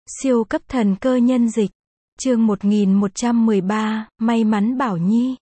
Siêu cấp thần cơ nhân dịch. Chương 1113, may mắn Bảo Nhi.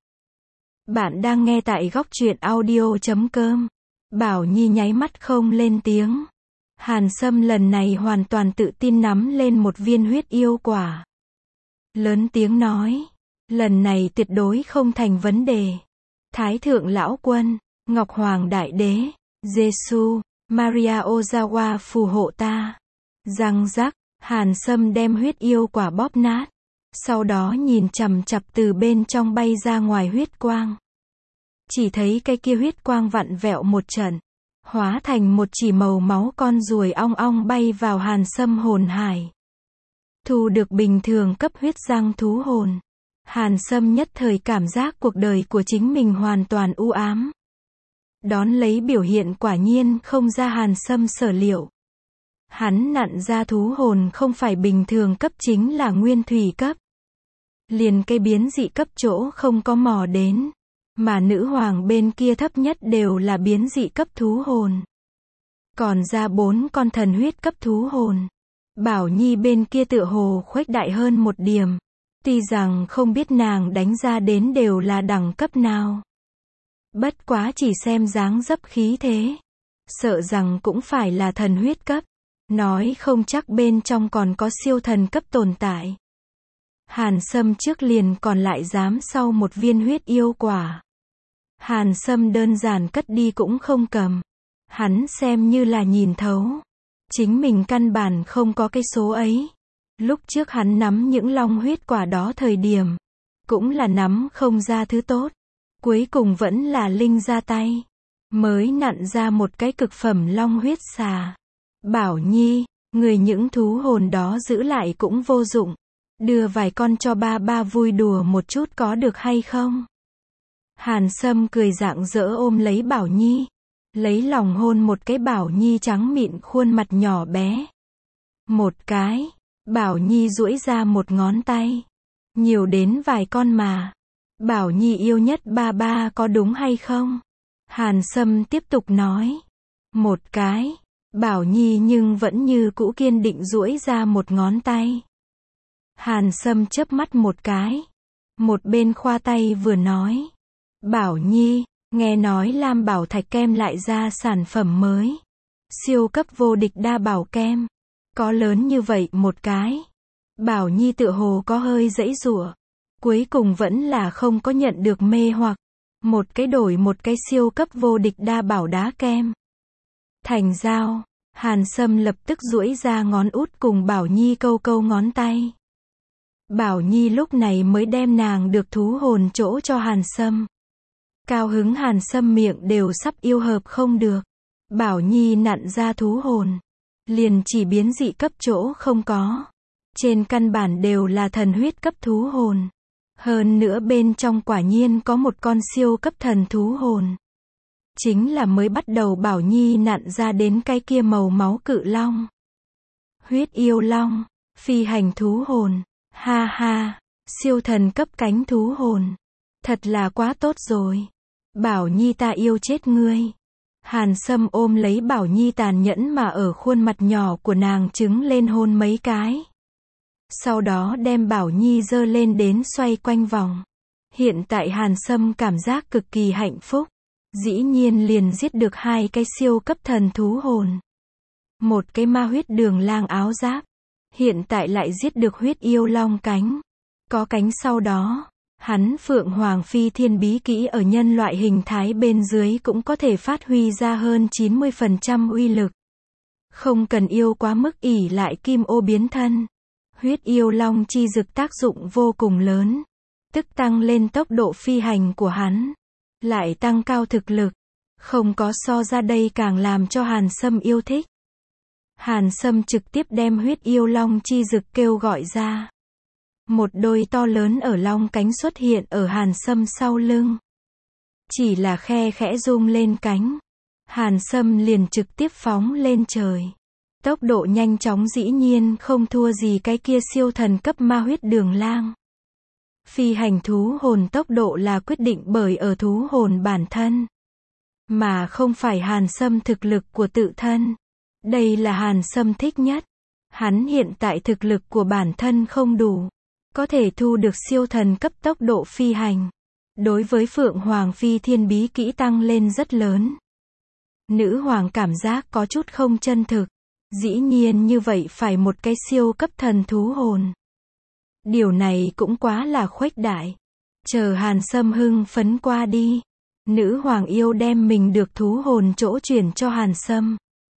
Bạn đang nghe tại góc truyện audio.com. Bảo Nhi nháy mắt không lên tiếng. Hàn Sâm lần này hoàn toàn tự tin nắm lên một viên huyết yêu quả. Lớn tiếng nói, lần này tuyệt đối không thành vấn đề. Thái thượng lão quân, Ngọc Hoàng đại đế, Giêsu, Maria Ozawa phù hộ ta. Răng rắc, Hàn Sâm đem huyết yêu quả bóp nát. Sau đó nhìn chằm chằm từ bên trong bay ra ngoài huyết quang. Chỉ thấy cái kia huyết quang vặn vẹo một trận, hóa thành một chỉ màu máu con ruồi ong ong bay vào Hàn Sâm hồn hải. Thu được bình thường cấp huyết răng thú hồn. Hàn Sâm nhất thời cảm giác cuộc đời của chính mình hoàn toàn u ám. Đón lấy biểu hiện quả nhiên không ra Hàn Sâm sở liệu. Hắn nặn ra thú hồn không phải bình thường cấp chính là nguyên thủy cấp. Liền cây biến dị cấp chỗ không có mò đến. Mà nữ hoàng bên kia thấp nhất đều là biến dị cấp thú hồn. Còn ra 4 con thần huyết cấp thú hồn. Bảo Nhi bên kia tựa hồ khuếch đại hơn một điểm. Tuy rằng không biết nàng đánh ra đến đều là đẳng cấp nào. Bất quá chỉ xem dáng dấp khí thế. Sợ rằng cũng phải là thần huyết cấp. Nói không chắc bên trong còn có siêu thần cấp tồn tại. Hàn Sâm trước liền còn lại dám sau một viên huyết yêu quả. Hàn Sâm đơn giản cất đi cũng không cầm. Hắn xem như là nhìn thấu. Chính mình căn bản không có cái số ấy. Lúc trước hắn nắm những long huyết quả đó thời điểm. Cũng là nắm không ra thứ tốt. Cuối cùng vẫn là Linh ra tay. Mới nặn ra một cái cực phẩm long huyết xà. Bảo Nhi, người những thú hồn đó giữ lại cũng vô dụng. Đưa vài con cho ba vui đùa một chút có được hay không? Hàn Sâm cười rạng rỡ ôm lấy Bảo Nhi. Lấy lòng hôn một cái Bảo Nhi trắng mịn khuôn mặt nhỏ bé. Một cái, Bảo Nhi duỗi ra một ngón tay. Nhiều đến vài con mà. Bảo Nhi yêu nhất ba có đúng hay không? Hàn Sâm tiếp tục nói. Một cái. Bảo Nhi nhưng vẫn như cũ kiên định duỗi ra một ngón tay. Hàn Sâm chớp mắt một cái. Một bên khoa tay vừa nói. Bảo Nhi, nghe nói Lam Bảo Thạch kem lại ra sản phẩm mới. Siêu cấp vô địch đa bảo kem. Có lớn như vậy một cái. Bảo Nhi tựa hồ có hơi giãy giụa. Cuối cùng vẫn là không có nhận được mê hoặc. Một cái đổi một cái siêu cấp vô địch đa bảo đá kem. Thành giao. Hàn Sâm lập tức duỗi ra ngón út cùng Bảo Nhi câu ngón tay. Bảo Nhi lúc này mới đem nàng được thú hồn chỗ cho Hàn Sâm. Cao hứng Hàn Sâm miệng đều sắp yêu hợp không được. Bảo Nhi nặn ra thú hồn. Liền chỉ biến dị cấp chỗ không có. Trên căn bản đều là thần huyết cấp thú hồn. Hơn nữa bên trong quả nhiên có một con siêu cấp thần thú hồn. Chính là mới bắt đầu Bảo Nhi nặn ra đến cái kia màu máu cự long. Huyết yêu long, phi hành thú hồn. Ha ha, siêu thần cấp cánh thú hồn. Thật là quá tốt rồi. Bảo Nhi ta yêu chết ngươi. Hàn Sâm ôm lấy Bảo Nhi tàn nhẫn mà ở khuôn mặt nhỏ của nàng trứng lên hôn mấy cái. Sau đó đem Bảo Nhi giơ lên đến xoay quanh vòng. Hiện tại Hàn Sâm cảm giác cực kỳ hạnh phúc. Dĩ nhiên liền giết được 2 cái siêu cấp thần thú hồn. Một cái ma huyết đường lang áo giáp. Hiện tại lại giết được huyết yêu long cánh. Có cánh sau đó, hắn Phượng Hoàng Phi Thiên bí kỹ ở nhân loại hình thái bên dưới cũng có thể phát huy ra hơn 90% uy lực. Không cần yêu quá mức ỷ lại kim ô biến thân. Huyết yêu long chi dực tác dụng vô cùng lớn. Tức tăng lên tốc độ phi hành của hắn. Lại tăng cao thực lực. Không có so ra đây càng làm cho Hàn Sâm yêu thích. Hàn Sâm trực tiếp đem huyết yêu long chi dực kêu gọi ra. Một đôi to lớn ở long cánh xuất hiện ở Hàn Sâm sau lưng. Chỉ là khe khẽ rung lên cánh. Hàn Sâm liền trực tiếp phóng lên trời. Tốc độ nhanh chóng dĩ nhiên không thua gì cái kia siêu thần cấp ma huyết đường lang. Phi hành thú hồn tốc độ là quyết định bởi ở thú hồn bản thân. Mà không phải Hàn Sâm thực lực của tự thân. Đây là Hàn Sâm thích nhất. Hắn hiện tại thực lực của bản thân không đủ, có thể thu được siêu thần cấp tốc độ phi hành. Đối với Phượng Hoàng phi thiên bí kỹ tăng lên rất lớn. Nữ hoàng cảm giác có chút không chân thực. Dĩ nhiên như vậy phải một cái siêu cấp thần thú hồn. Điều này cũng quá là khuếch đại. Chờ Hàn Sâm hưng phấn qua đi. Nữ hoàng yêu đem mình được thú hồn chỗ chuyển cho Hàn Sâm.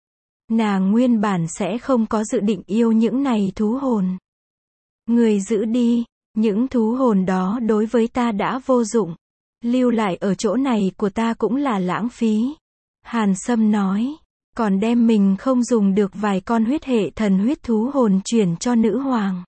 Nàng nguyên bản sẽ không có dự định yêu những này thú hồn. Người giữ đi, những thú hồn đó đối với ta đã vô dụng. Lưu lại ở chỗ này của ta cũng là lãng phí. Hàn Sâm nói, còn đem mình không dùng được vài con huyết hệ thần huyết thú hồn chuyển cho nữ hoàng.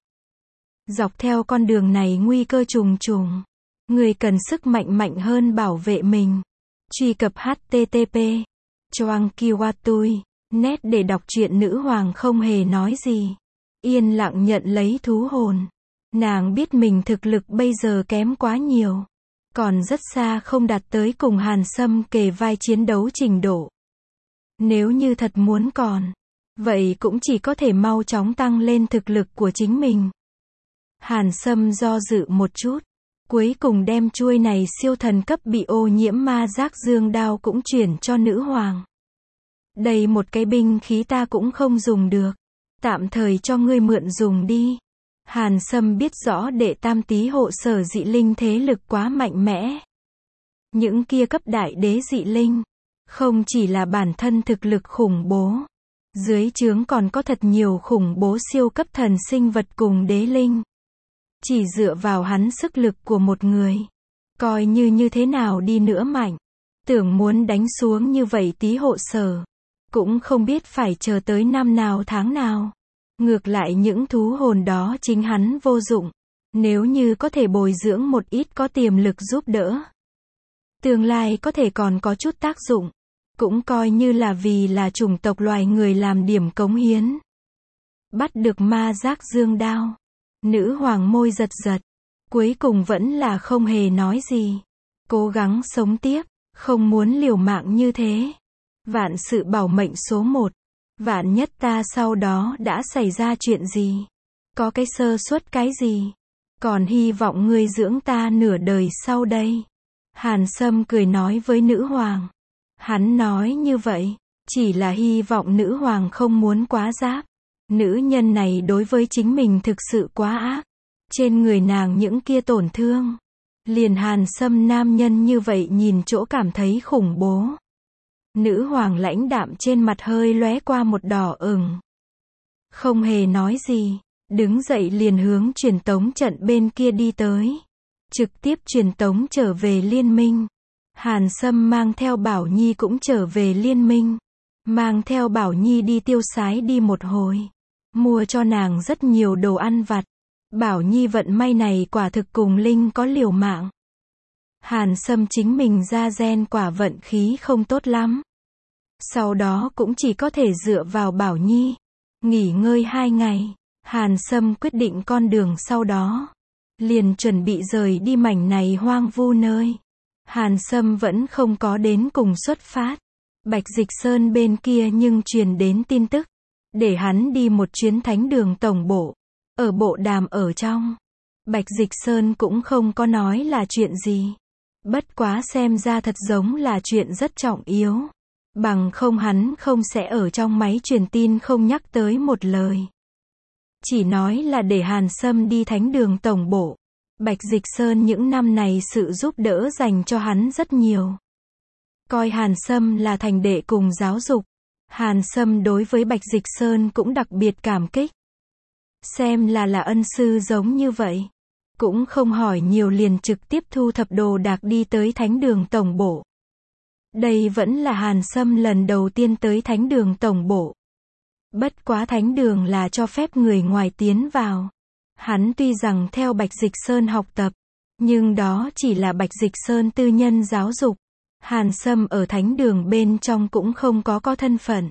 Dọc theo con đường này nguy cơ trùng trùng. Người cần sức mạnh mạnh hơn bảo vệ mình. Truy cập http choang kiwatui net để đọc truyện. Nữ hoàng không hề nói gì. Yên lặng nhận lấy thú hồn. Nàng biết mình thực lực bây giờ kém quá nhiều. Còn rất xa không đạt tới cùng Hàn Sâm kề vai chiến đấu trình độ. Nếu như thật muốn còn, vậy cũng chỉ có thể mau chóng tăng lên thực lực của chính mình. Hàn Sâm do dự một chút. Cuối cùng đem chuôi này siêu thần cấp bị ô nhiễm ma giác dương đao cũng chuyển cho nữ hoàng. Đây một cái binh khí ta cũng không dùng được. Tạm thời cho ngươi mượn dùng đi. Hàn Sâm biết rõ đệ tam tý hộ sở dị linh thế lực quá mạnh mẽ. Những kia cấp đại đế dị linh, không chỉ là bản thân thực lực khủng bố. Dưới trướng còn có thật nhiều khủng bố siêu cấp thần sinh vật cùng đế linh. Chỉ dựa vào hắn sức lực của một người. Coi như thế nào đi nữa mạnh. Tưởng muốn đánh xuống như vậy tý hộ sở. Cũng không biết phải chờ tới năm nào tháng nào. Ngược lại những thú hồn đó chính hắn vô dụng. Nếu như có thể bồi dưỡng một ít có tiềm lực giúp đỡ. Tương lai có thể còn có chút tác dụng. Cũng coi như là vì là chủng tộc loài người làm điểm cống hiến. Bắt được ma giác dương đao. Nữ hoàng môi giật giật. Cuối cùng vẫn là không hề nói gì. Cố gắng sống tiếp. Không muốn liều mạng như thế. Vạn sự bảo mệnh số 1. Vạn nhất ta sau đó đã xảy ra chuyện gì. Có cái sơ suất cái gì. Còn hy vọng ngươi dưỡng ta nửa đời sau đây. Hàn Sâm cười nói với nữ hoàng. Hắn nói như vậy. Chỉ là hy vọng nữ hoàng không muốn quá giáp. Nữ nhân này đối với chính mình thực sự quá ác. Trên người nàng những kia tổn thương. Liền Hàn Sâm nam nhân như vậy nhìn chỗ cảm thấy khủng bố. Nữ hoàng lãnh đạm trên mặt hơi lóe qua một đỏ ửng. Không hề nói gì. Đứng dậy liền hướng truyền tống trận bên kia đi tới. Trực tiếp truyền tống trở về liên minh. Hàn Sâm mang theo Bảo Nhi cũng trở về liên minh. Mang theo Bảo Nhi đi tiêu sái đi một hồi. Mua cho nàng rất nhiều đồ ăn vặt. Bảo Nhi vận may này quả thực cùng Linh có liều mạng. Hàn Sâm chính mình ra gen quả vận khí không tốt lắm. Sau đó cũng chỉ có thể dựa vào Bảo Nhi. Nghỉ ngơi 2 ngày. Hàn Sâm quyết định con đường sau đó. Liền chuẩn bị rời đi mảnh này hoang vu nơi. Hàn Sâm vẫn không có đến cùng xuất phát. Bạch Dịch Sơn bên kia nhưng truyền đến tin tức. Để hắn đi một chuyến thánh đường tổng bộ. Ở bộ đàm ở trong. Bạch Dịch Sơn cũng không có nói là chuyện gì. Bất quá xem ra thật giống là chuyện rất trọng yếu. Bằng không hắn không sẽ ở trong máy truyền tin không nhắc tới một lời. Chỉ nói là để Hàn Sâm đi thánh đường tổng bộ. Bạch Dịch Sơn những năm này sự giúp đỡ dành cho hắn rất nhiều. Coi Hàn Sâm là thành đệ cùng giáo dục. Hàn Sâm đối với Bạch Dịch Sơn cũng đặc biệt cảm kích. Xem là ân sư giống như vậy. Cũng không hỏi nhiều liền trực tiếp thu thập đồ đạc đi tới thánh đường tổng bộ. Đây vẫn là Hàn Sâm lần đầu tiên tới thánh đường tổng bộ. Bất quá thánh đường là cho phép người ngoài tiến vào. Hắn tuy rằng theo Bạch Dịch Sơn học tập, nhưng đó chỉ là Bạch Dịch Sơn tư nhân giáo dục. Hàn Sâm ở thánh đường bên trong cũng không có thân phận.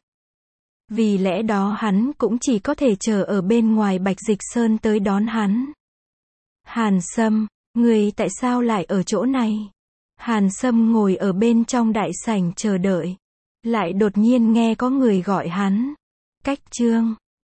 Vì lẽ đó hắn cũng chỉ có thể chờ ở bên ngoài Bạch Dịch Sơn tới đón hắn. Hàn Sâm, người tại sao lại ở chỗ này? Hàn Sâm ngồi ở bên trong đại sảnh chờ đợi. Lại đột nhiên nghe có người gọi hắn. Cách Trương.